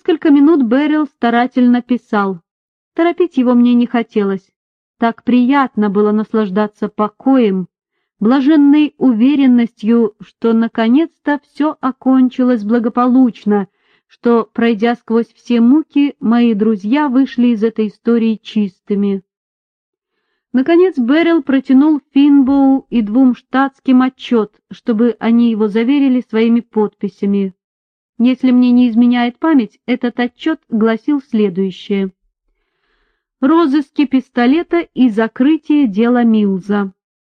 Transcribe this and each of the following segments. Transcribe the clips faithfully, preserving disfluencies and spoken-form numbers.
Несколько минут Беррилл старательно писал. Торопить его мне не хотелось. Так приятно было наслаждаться покоем, блаженной уверенностью, что наконец-то все окончилось благополучно, что, пройдя сквозь все муки, мои друзья вышли из этой истории чистыми. Наконец Беррилл протянул Финбоу и двум штатским отчет, чтобы они его заверили своими подписями. Если мне не изменяет память, этот отчет гласил следующее. Розыски пистолета и закрытие дела Милза.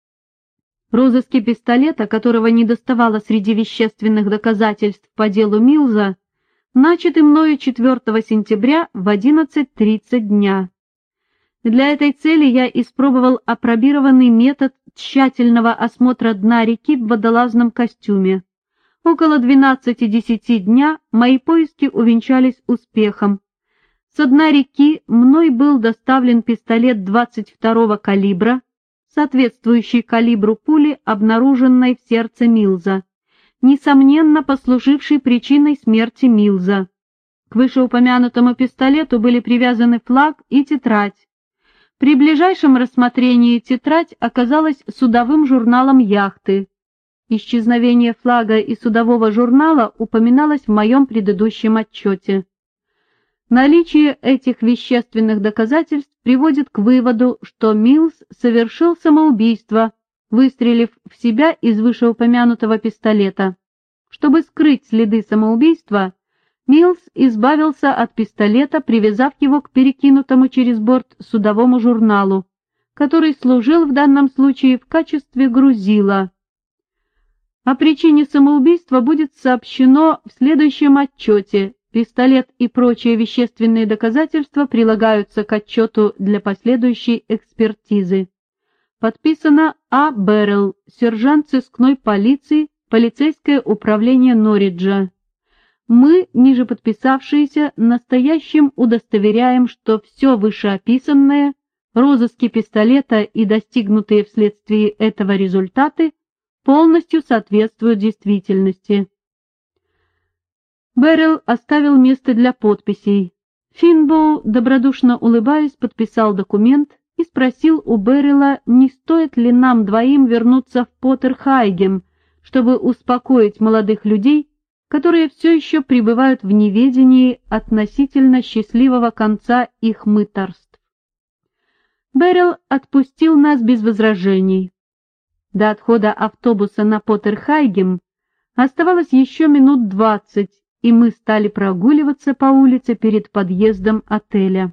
Розыски пистолета, которого не доставало среди вещественных доказательств по делу Милза, начаты мною четвёртого сентября в одиннадцать тридцать дня. Для этой цели я испробовал апробированный метод тщательного осмотра дна реки в водолазном костюме. Около двенадцати десяти дня мои поиски увенчались успехом. Со дна реки мной был доставлен пистолет двадцать второго калибра, соответствующий калибру пули, обнаруженной в сердце Милза, несомненно послуживший причиной смерти Милза. К вышеупомянутому пистолету были привязаны флаг и тетрадь. При ближайшем рассмотрении тетрадь оказалась судовым журналом яхты. Исчезновение флага и судового журнала упоминалось в моем предыдущем отчете. Наличие этих вещественных доказательств приводит к выводу, что Милз совершил самоубийство, выстрелив в себя из вышеупомянутого пистолета. Чтобы скрыть следы самоубийства, Милз избавился от пистолета, привязав его к перекинутому через борт судовому журналу, который служил в данном случае в качестве грузила. О причине самоубийства будет сообщено в следующем отчете. Пистолет и прочие вещественные доказательства прилагаются к отчету для последующей экспертизы. Подписано А. Беррилл, сержант сыскной полиции, полицейское управление Норриджа. Мы, ниже подписавшиеся, настоящим удостоверяем, что все вышеописанное, розыски пистолета и достигнутые вследствие этого результаты полностью соответствуют действительности. Беррилл оставил место для подписей. Финбоу, добродушно улыбаясь, подписал документ и спросил у Беррилла, не стоит ли нам двоим вернуться в Поттерхайгем, чтобы успокоить молодых людей, которые все еще пребывают в неведении относительно счастливого конца их мытарств. Беррилл отпустил нас без возражений. До отхода автобуса на Поттерхайгем оставалось еще минут двадцать, и мы стали прогуливаться по улице перед подъездом отеля.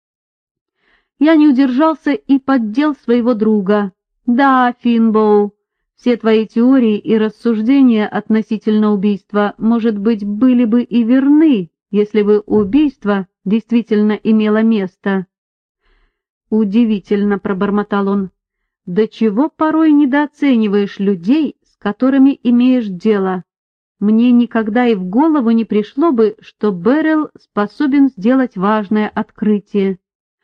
Я не удержался и поддел своего друга. «Да, Финбоу, все твои теории и рассуждения относительно убийства, может быть, были бы и верны, если бы убийство действительно имело место». «Удивительно», — пробормотал он. «До чего порой недооцениваешь людей, с которыми имеешь дело? Мне никогда и в голову не пришло бы, что Беррилл способен сделать важное открытие».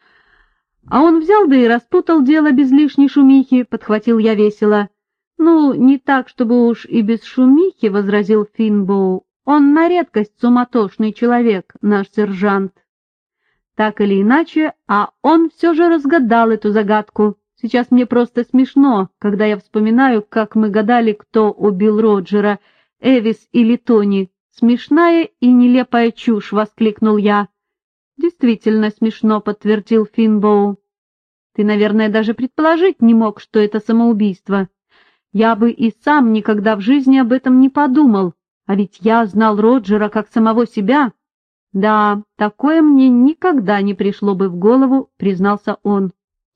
«А он взял да и распутал дело без лишней шумихи», — подхватил я весело. «Ну, не так, чтобы уж и без шумихи», — возразил Финбоу. «Он на редкость суматошный человек, наш сержант». Так или иначе, а он все же разгадал эту загадку. Сейчас мне просто смешно, когда я вспоминаю, как мы гадали, кто убил Роджера, Эвис или Тони. «Смешная и нелепая чушь», — воскликнул я. «Действительно смешно», — подтвердил Финбоу. «Ты, наверное, даже предположить не мог, что это самоубийство. Я бы и сам никогда в жизни об этом не подумал, а ведь я знал Роджера как самого себя». «Да, такое мне никогда не пришло бы в голову», — признался он.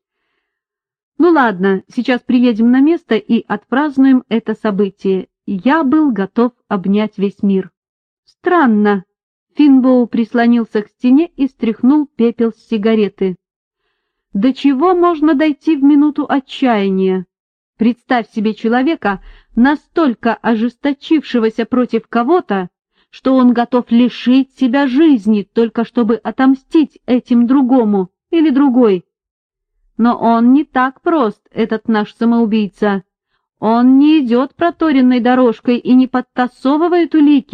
«Ну ладно, сейчас приедем на место и отпразднуем это событие. Я был готов обнять весь мир». «Странно». Финбоу прислонился к стене и стряхнул пепел с сигареты. «До чего можно дойти в минуту отчаяния? Представь себе человека, настолько ожесточившегося против кого-то, что он готов лишить себя жизни, только чтобы отомстить этим другому или другой. Но он не так прост, этот наш самоубийца. Он не идет проторенной дорожкой и не подтасовывает улики,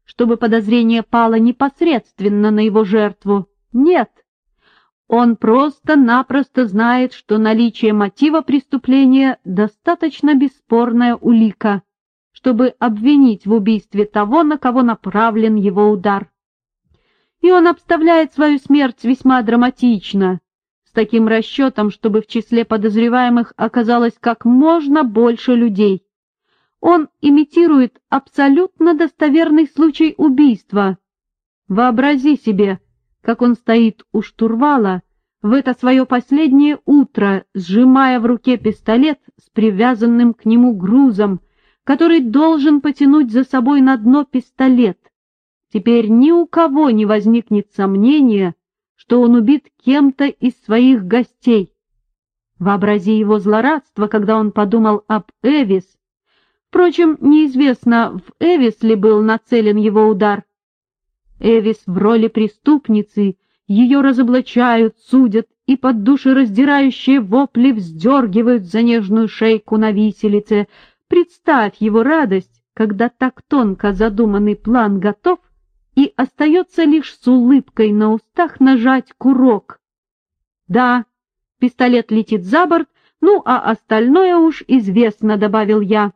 чтобы подозрение пало непосредственно на его жертву. Нет. Он просто-напросто знает, что наличие мотива преступления достаточно бесспорная улика, чтобы обвинить в убийстве того, на кого направлен его удар. И он обставляет свою смерть весьма драматично, с таким расчетом, чтобы в числе подозреваемых оказалось как можно больше людей. Он имитирует абсолютно достоверный случай убийства. Вообрази себе, как он стоит у штурвала в это свое последнее утро, сжимая в руке пистолет с привязанным к нему грузом, который должен потянуть за собой на дно пистолет. Теперь ни у кого не возникнет сомнения, что он убит кем-то из своих гостей. Вообрази его злорадство, когда он подумал об Эвис. Впрочем, неизвестно, в Эвис ли был нацелен его удар. Эвис в роли преступницы, ее разоблачают, судят и под душераздирающие вопли вздергивают за нежную шейку на виселице. Представь его радость, когда так тонко задуманный план готов, и остается лишь с улыбкой на устах нажать курок. Да, пистолет летит за борт, ну а остальное уж известно, добавил я.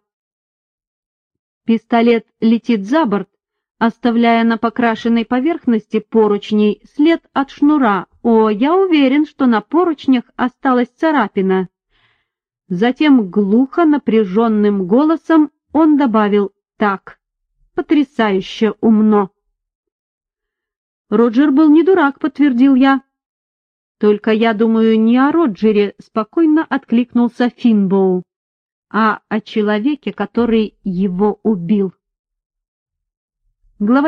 Пистолет летит за борт, оставляя на покрашенной поверхности поручней след от шнура. О, я уверен, что на поручнях осталась царапина. Затем глухо, напряженным голосом он добавил: «Так, потрясающе умно». «Роджер был не дурак», — подтвердил я. «Только я думаю не о Роджере», — спокойно откликнулся Финбоу, «а о человеке, который его убил». Глава